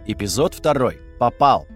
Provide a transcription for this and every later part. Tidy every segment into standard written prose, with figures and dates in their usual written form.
Эпизод 2. Попал.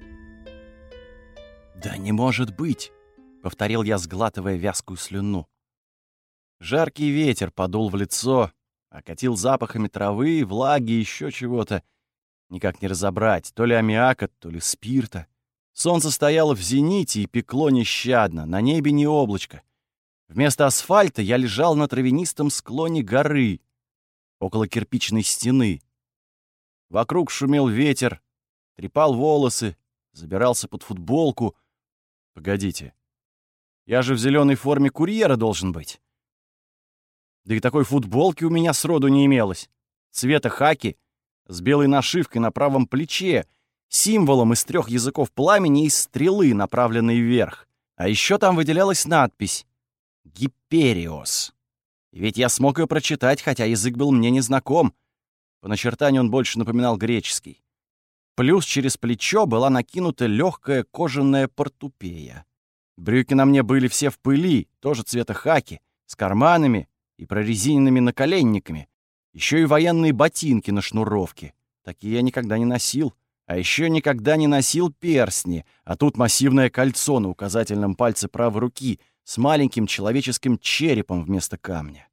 «Да не может быть!» — повторил я, сглатывая вязкую слюну. Жаркий ветер подул в лицо, окатил запахами травы, влаги и еще чего-то. Никак не разобрать, то ли аммиака, то ли спирта. Солнце стояло в зените и пекло нещадно, на небе не облачко. Вместо асфальта я лежал на травянистом склоне горы, около кирпичной стены. Вокруг шумел ветер, трепал волосы, забирался под футболку. Погодите, я же в зеленой форме курьера должен быть. Да и такой футболки у меня сроду не имелось. Цвета хаки, с белой нашивкой на правом плече, символом из 3 языков пламени и стрелы, направленной вверх. А еще там выделялась надпись «Гипериос». И ведь я смог ее прочитать, хотя язык был мне незнаком. По начертанию он больше напоминал греческий. Плюс через плечо была накинута легкая кожаная портупея. Брюки на мне были все в пыли, тоже цвета хаки, с карманами и прорезиненными наколенниками. Еще и военные ботинки на шнуровке. Такие я никогда не носил. А еще никогда не носил перстни, а тут массивное кольцо на указательном пальце правой руки с маленьким человеческим черепом вместо камня.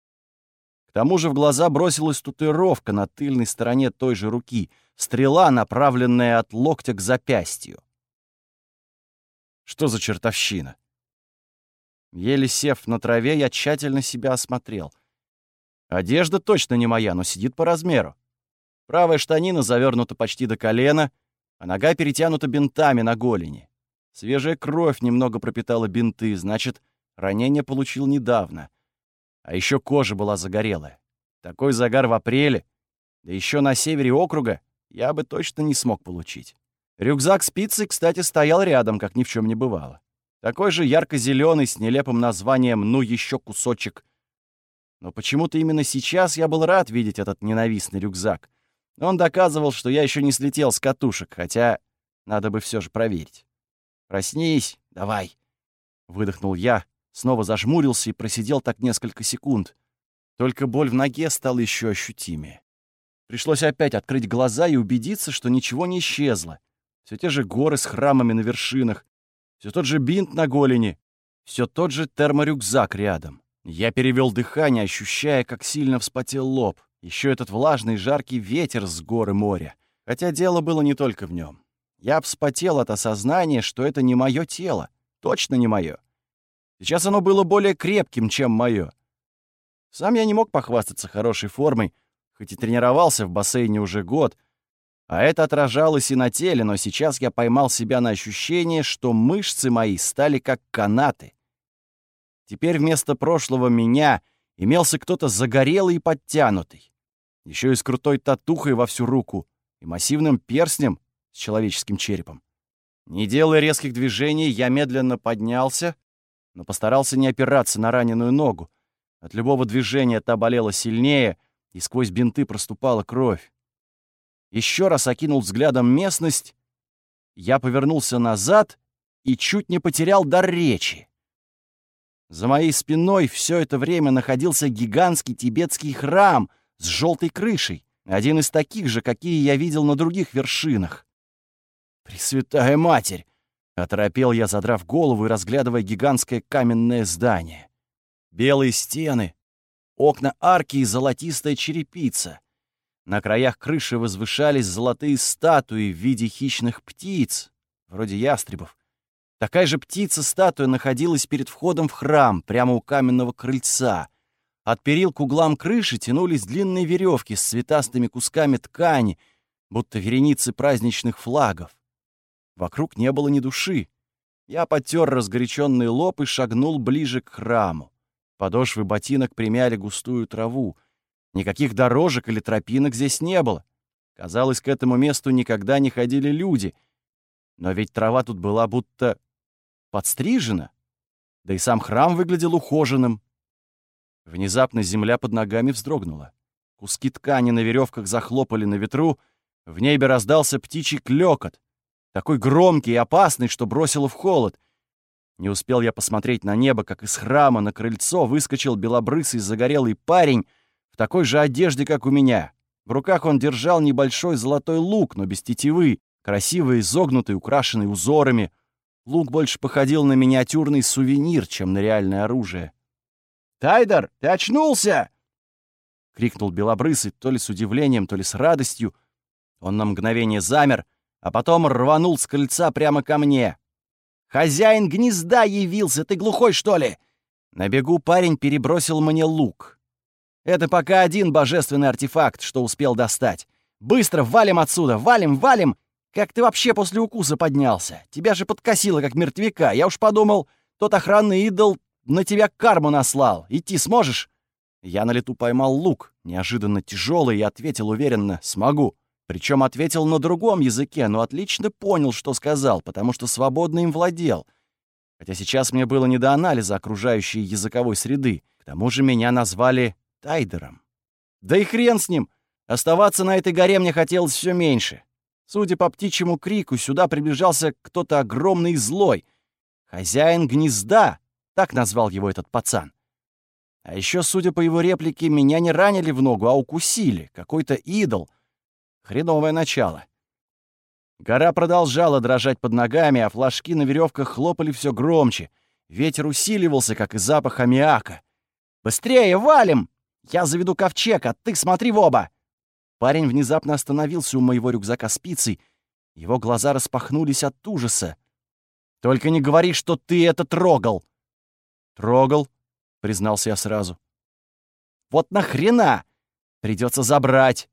К тому же в глаза бросилась татуировка на тыльной стороне той же руки, стрела, направленная от локтя к запястью. Что за чертовщина? Еле сев на траве, я тщательно себя осмотрел. Одежда точно не моя, но сидит по размеру. Правая штанина завернута почти до колена, а нога перетянута бинтами на голени. Свежая кровь немного пропитала бинты, значит, ранение получил недавно. А еще кожа была загорелая. Такой загар в апреле, да еще на севере округа, я бы точно не смог получить. Рюкзак с пиццей, кстати, стоял рядом, как ни в чем не бывало. Такой же ярко-зеленый с нелепым названием «Ну еще кусочек». Но почему-то именно сейчас я был рад видеть этот ненавистный рюкзак. Он доказывал, что я еще не слетел с катушек, хотя надо бы все же проверить. «Проснись, давай!» — выдохнул я, снова зажмурился и просидел так несколько секунд. Только боль в ноге стала еще ощутимее. Пришлось опять открыть глаза и убедиться, что ничего не исчезло. Все те же горы с храмами на вершинах, все тот же бинт на голени, все тот же терморюкзак рядом. Я перевел дыхание, ощущая, как сильно вспотел лоб. Еще этот влажный жаркий ветер с горы моря. Хотя дело было не только в нем. Я вспотел от осознания, что это не мое тело. Точно не мое. Сейчас оно было более крепким, чем мое. Сам я не мог похвастаться хорошей формой, хоть и тренировался в бассейне уже год, а это отражалось и на теле, но сейчас я поймал себя на ощущение, что мышцы мои стали как канаты. Теперь вместо прошлого меня имелся кто-то загорелый и подтянутый. Еще и с крутой татухой во всю руку и массивным перстнем с человеческим черепом. Не делая резких движений, я медленно поднялся, но постарался не опираться на раненую ногу. От любого движения та болела сильнее, и сквозь бинты проступала кровь. Еще раз окинул взглядом местность, я повернулся назад и чуть не потерял дар речи. За моей спиной все это время находился гигантский тибетский храм с желтой крышей, один из таких же, какие я видел на других вершинах. «Пресвятая Матерь!» — оторопел я, задрав голову и разглядывая гигантское каменное здание. Белые стены, окна арки и золотистая черепица. На краях крыши возвышались золотые статуи в виде хищных птиц, вроде ястребов. Такая же птица-статуя находилась перед входом в храм, прямо у каменного крыльца. От перил к углам крыши тянулись длинные веревки с цветастыми кусками ткани, будто вереницы праздничных флагов. Вокруг не было ни души. Я потер разгоряченный лоб и шагнул ближе к храму. Подошвы ботинок примяли густую траву. Никаких дорожек или тропинок здесь не было. Казалось, к этому месту никогда не ходили люди. Но ведь трава тут была будто подстрижена. Да и сам храм выглядел ухоженным. Внезапно земля под ногами вздрогнула. Куски ткани на веревках захлопали на ветру. В небе раздался птичий клёкот, такой громкий и опасный, что бросило в холод. Не успел я посмотреть на небо, как из храма на крыльцо выскочил белобрысый загорелый парень в такой же одежде, как у меня. В руках он держал небольшой золотой лук, но без тетивы, красиво изогнутый, украшенный узорами. Лук больше походил на миниатюрный сувенир, чем на реальное оружие. «Тайдер, ты очнулся!» — крикнул Белобрысый, то ли с удивлением, то ли с радостью. Он на мгновение замер, а потом рванул с крыльца прямо ко мне. «Хозяин гнезда явился! Ты глухой, что ли?» На бегу парень перебросил мне лук. «Это пока один божественный артефакт, что успел достать. Быстро валим отсюда! Валим, валим! Как ты вообще после укуса поднялся? Тебя же подкосило, как мертвяка. Я уж подумал, тот охранный идол на тебя карму наслал. Идти сможешь?» Я на лету поймал лук, неожиданно тяжелый, и ответил уверенно: «Смогу». Причем ответил на другом языке, но отлично понял, что сказал, потому что свободно им владел. Хотя сейчас мне было не до анализа окружающей языковой среды. К тому же меня назвали Тайдером. Да и хрен с ним! Оставаться на этой горе мне хотелось все меньше. Судя по птичьему крику, сюда приближался кто-то огромный и злой. «Хозяин гнезда», — так назвал его этот пацан. А еще, судя по его реплике, меня не ранили в ногу, а укусили. Какой-то идол. Хреновое начало. Гора продолжала дрожать под ногами, а флажки на веревках хлопали все громче. Ветер усиливался, как и запах аммиака. «Быстрее, валим! Я заведу ковчег, а ты смотри в оба!» Парень внезапно остановился у моего рюкзака спицей. Его глаза распахнулись от ужаса. «Только не говори, что ты это трогал!» «Трогал», — признался я сразу. «Вот нахрена? Придется забрать!»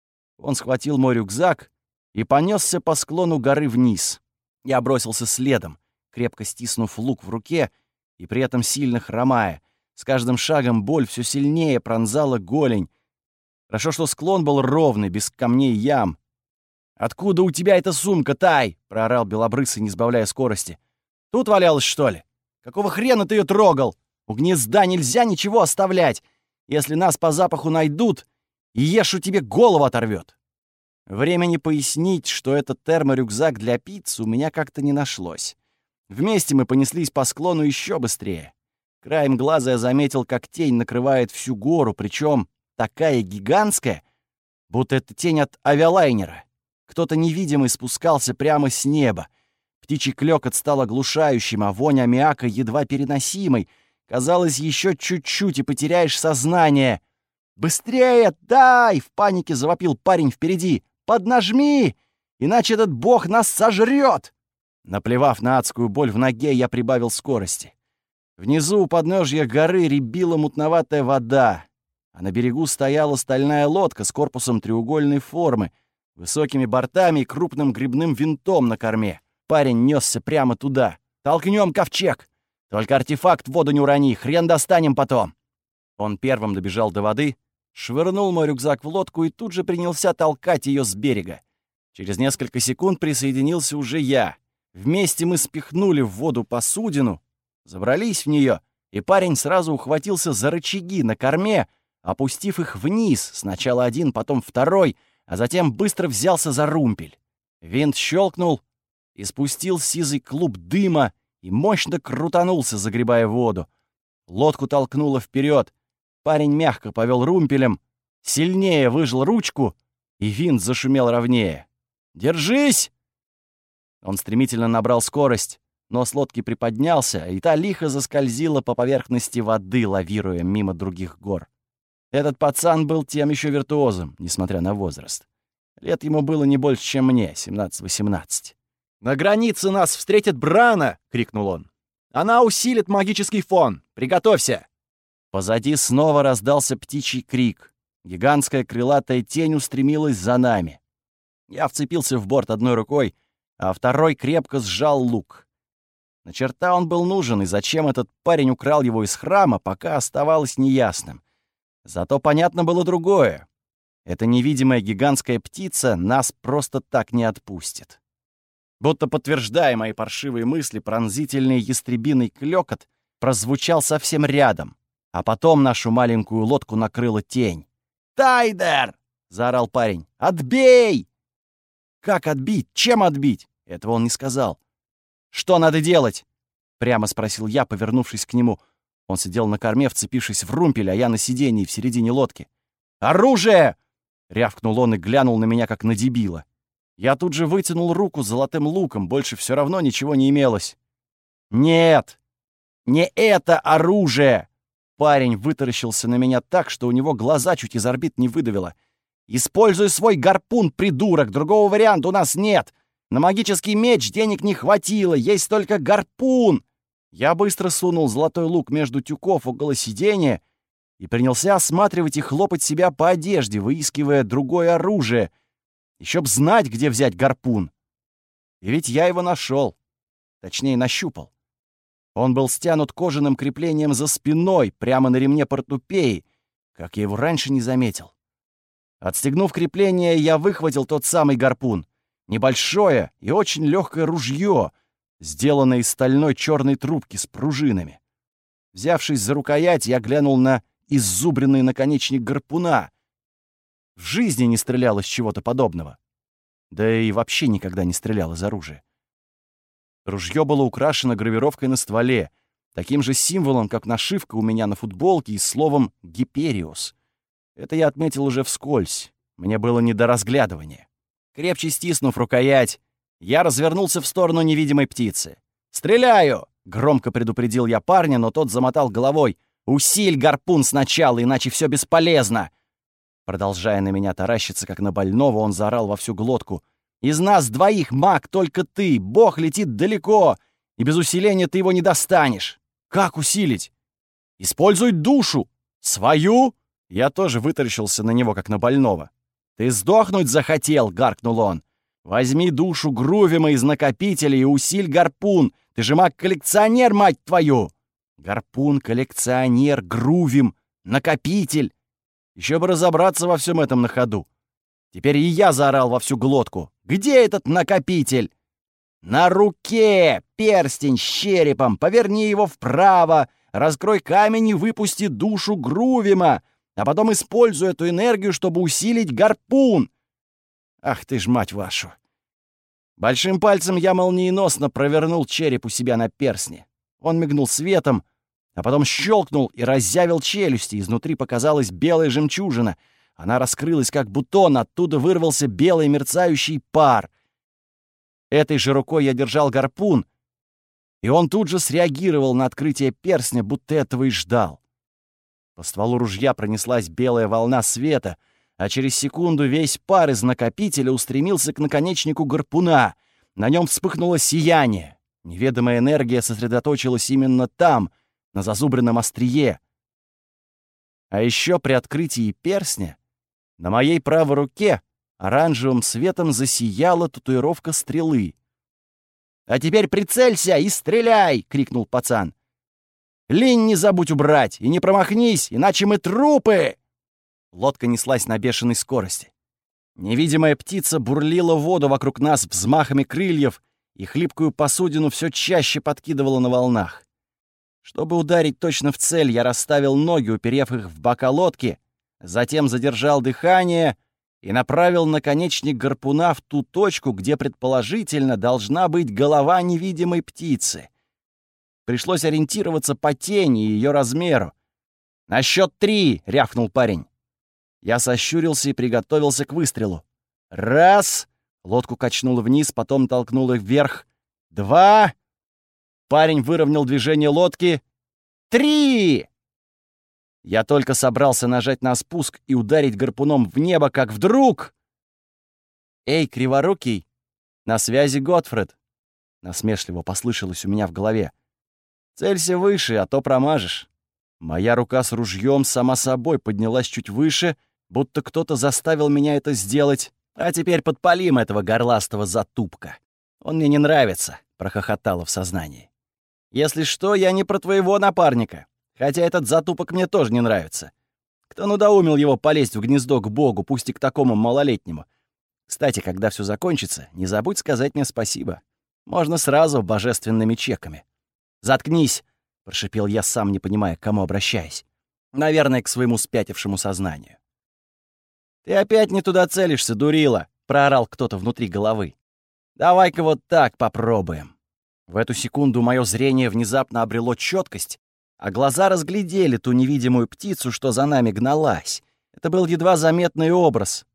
Он схватил мой рюкзак и понесся по склону горы вниз. Я бросился следом, крепко стиснув лук в руке и при этом сильно хромая. С каждым шагом боль все сильнее пронзала голень. Хорошо, что склон был ровный, без камней и ям. «Откуда у тебя эта сумка, Тай?» — проорал Белобрысый, не сбавляя скорости. «Тут валялась, что ли? Какого хрена ты ее трогал? У гнезда нельзя ничего оставлять. Если нас по запаху найдут, и Ешу тебе голову оторвет». Времени пояснить, что это терморюкзак для пиццы, у меня как-то не нашлось. Вместе мы понеслись по склону еще быстрее. Краем глаза я заметил, как тень накрывает всю гору, причем такая гигантская, будто это тень от авиалайнера. Кто-то невидимый спускался прямо с неба. Птичий клёкот стал оглушающим, а вонь аммиака едва переносимой. Казалось, еще чуть-чуть и потеряешь сознание. «Быстрее, дай!» — в панике завопил парень впереди. «Поднажми, иначе этот бог нас сожрет!» Наплевав на адскую боль в ноге, я прибавил скорости. Внизу у подножья горы рябила мутноватая вода, а на берегу стояла стальная лодка с корпусом треугольной формы, высокими бортами и крупным грибным винтом на корме. Парень несся прямо туда. «Толкнем ковчег! Только артефакт в воду не урони, хрен достанем потом!» Он первым добежал до воды, швырнул мой рюкзак в лодку и тут же принялся толкать ее с берега. Через несколько секунд присоединился уже я. Вместе мы спихнули в воду посудину, забрались в нее, и парень сразу ухватился за рычаги на корме, опустив их вниз, сначала один, потом второй, а затем быстро взялся за румпель. Винт щелкнул, и спустил сизый клуб дыма и мощно крутанулся, загребая воду. Лодку толкнуло вперед. Парень мягко повел румпелем, сильнее выжал ручку, и винт зашумел ровнее. «Держись!» Он стремительно набрал скорость, нос лодки приподнялся, и та лихо заскользила по поверхности воды, лавируя мимо других гор. Этот пацан был тем еще виртуозом, несмотря на возраст. Лет ему было не больше, чем мне, 17-18. «На границе нас встретит Брана!» — крикнул он. «Она усилит магический фон! Приготовься!» Позади снова раздался птичий крик. Гигантская крылатая тень устремилась за нами. Я вцепился в борт одной рукой, а второй крепко сжал лук. На черта он был нужен, и зачем этот парень украл его из храма, пока оставалось неясным. Зато понятно было другое. Эта невидимая гигантская птица нас просто так не отпустит. Будто подтверждая мои паршивые мысли, пронзительный ястребиный клёкот прозвучал совсем рядом, а потом нашу маленькую лодку накрыла тень. «Тайдер!» — заорал парень. «Отбей!» «Как отбить? Чем отбить?» Этого он не сказал. «Что надо делать?» — прямо спросил я, повернувшись к нему. Он сидел на корме, вцепившись в румпель, а я на сиденье в середине лодки. «Оружие!» рявкнул он и глянул на меня, как на дебила. Я тут же вытянул руку с золотым луком, больше все равно ничего не имелось. «Нет! Не это оружие!» Парень вытаращился на меня так, что у него глаза чуть из орбит не выдавило. «Используй свой гарпун, придурок! Другого варианта у нас нет! На магический меч денег не хватило, есть только гарпун!» Я быстро сунул золотой лук между тюков около сиденья и принялся осматривать и хлопать себя по одежде, выискивая другое оружие. Еще б знать, где взять гарпун. И ведь я его нашел. Точнее, нащупал. Он был стянут кожаным креплением за спиной, прямо на ремне портупеи, как я его раньше не заметил. Отстегнув крепление, я выхватил тот самый гарпун. Небольшое и очень легкое ружье, сделанное из стальной черной трубки с пружинами. Взявшись за рукоять, я глянул на иззубренный наконечник гарпуна. В жизни не стрелял из чего-то подобного. Да и вообще никогда не стрелял из оружия. Ружье было украшено гравировкой на стволе, таким же символом, как нашивка у меня на футболке и словом «Гипериус». Это я отметил уже вскользь. Мне было не до разглядывания. Крепче стиснув рукоять, я развернулся в сторону невидимой птицы. «Стреляю!» — громко предупредил я парня, но тот замотал головой. «Усиль гарпун сначала, иначе все бесполезно!» Продолжая на меня таращиться, как на больного, он заорал во всю глотку. «Из нас двоих, маг, только ты! Бог летит далеко, и без усиления ты его не достанешь! Как усилить? Используй душу! Свою!» Я тоже вытаращился на него, как на больного. «Ты сдохнуть захотел!» — гаркнул он. «Возьми душу Грувима из накопителя и усиль гарпун! Ты же маг-коллекционер, мать твою!» Гарпун, коллекционер, Грувим, накопитель! Еще бы разобраться во всем этом на ходу. Теперь и я заорал во всю глотку. «Где этот накопитель?» «На руке! Перстень с черепом! Поверни его вправо! Раскрой камень и выпусти душу Грувима! А потом используй эту энергию, чтобы усилить гарпун!» Ах ты ж, мать вашу! Большим пальцем я молниеносно провернул череп у себя на перстне. Он мигнул светом, а потом щелкнул и разъявил челюсти. Изнутри показалась белая жемчужина. Она раскрылась, как бутон, оттуда вырвался белый мерцающий пар. Этой же рукой я держал гарпун, и он тут же среагировал на открытие перстня, будто этого и ждал. По стволу ружья пронеслась белая волна света, а через секунду весь пар из накопителя устремился к наконечнику гарпуна. На нем вспыхнуло сияние. Неведомая энергия сосредоточилась именно там, на зазубренном острие. А еще при открытии перстня на моей правой руке оранжевым светом засияла татуировка стрелы. «А теперь прицелься и стреляй!» — крикнул пацан. «Линь не забудь убрать и не промахнись, иначе мы трупы!» Лодка неслась на бешеной скорости. Невидимая птица бурлила воду вокруг нас взмахами крыльев и хлипкую посудину все чаще подкидывала на волнах. Чтобы ударить точно в цель, я расставил ноги, уперев их в бока лодки, затем задержал дыхание и направил наконечник гарпуна в ту точку, где предположительно должна быть голова невидимой птицы. Пришлось ориентироваться по тени и ее размеру. «На счет 3!» — рявкнул парень. Я сощурился и приготовился к выстрелу. «Раз!» — лодку качнуло вниз, потом толкнуло вверх. «Два!» Парень выровнял движение лодки. «3!» Я только собрался нажать на спуск и ударить гарпуном в небо, как вдруг... «Эй, криворукий, на связи Готфред!» Насмешливо послышалось у меня в голове. «Целься выше, а то промажешь». Моя рука с ружьем сама собой поднялась чуть выше, будто кто-то заставил меня это сделать. «А теперь подпалим этого горластого затупка. Он мне не нравится», — прохохотало в сознании. «Если что, я не про твоего напарника, хотя этот затупок мне тоже не нравится. Кто надоумил его полезть в гнездо к Богу, пусть и к такому малолетнему? Кстати, когда все закончится, не забудь сказать мне спасибо. Можно сразу божественными чеками». «Заткнись!» — прошипел я, сам не понимая, к кому обращаясь. Наверное, к своему спятившему сознанию. «Ты опять не туда целишься, дурила!» — проорал кто-то внутри головы. «Давай-ка вот так попробуем». В эту секунду мое зрение внезапно обрело четкость, а глаза разглядели ту невидимую птицу, что за нами гналась. Это был едва заметный образ,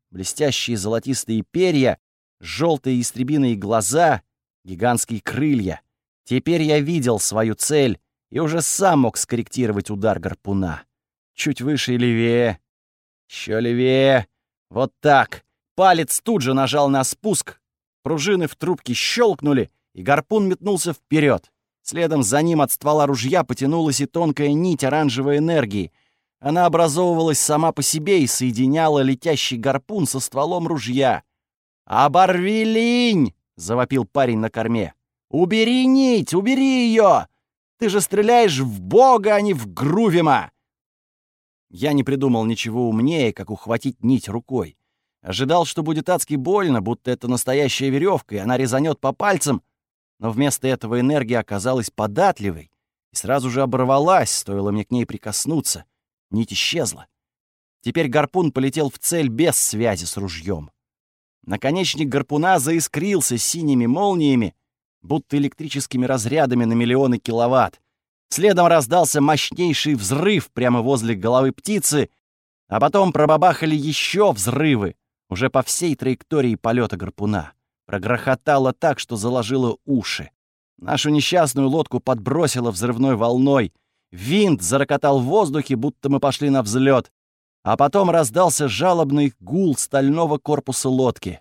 блестящие золотистые перья, желтые истребиные глаза, гигантские крылья. Теперь я видел свою цель и уже сам мог скорректировать удар гарпуна. Чуть выше и левее. Еще левее. Вот так. Палец тут же нажал на спуск. Пружины в трубке щелкнули, и гарпун метнулся вперед. Следом за ним от ствола ружья потянулась и тонкая нить оранжевой энергии. Она образовывалась сама по себе и соединяла летящий гарпун со стволом ружья. «Оборви линь!» — завопил парень на корме. «Убери нить! Убери ее! Ты же стреляешь в Бога, а не в Грувима!» Я не придумал ничего умнее, как ухватить нить рукой. Ожидал, что будет адски больно, будто это настоящая веревка, и она резанет по пальцам, но вместо этого энергия оказалась податливой и сразу же оборвалась, стоило мне к ней прикоснуться. Нить исчезла. Теперь гарпун полетел в цель без связи с ружьем. Наконечник гарпуна заискрился синими молниями, будто электрическими разрядами на миллионы киловатт. Следом раздался мощнейший взрыв прямо возле головы птицы, а потом пробабахали еще взрывы, уже по всей траектории полета гарпуна. Прогрохотало так, что заложило уши. Нашу несчастную лодку подбросило взрывной волной. Винт зарокотал в воздухе, будто мы пошли на взлет. А потом раздался жалобный гул стального корпуса лодки.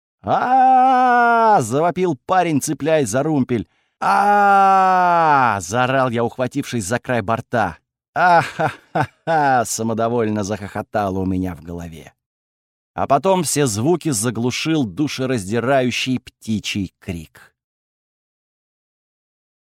Завопил парень, цепляясь за румпель. Заорал я, ухватившись за край борта. «А-ха-ха-ха!» — самодовольно захохотало у меня в голове. А потом все звуки заглушил душераздирающий птичий крик.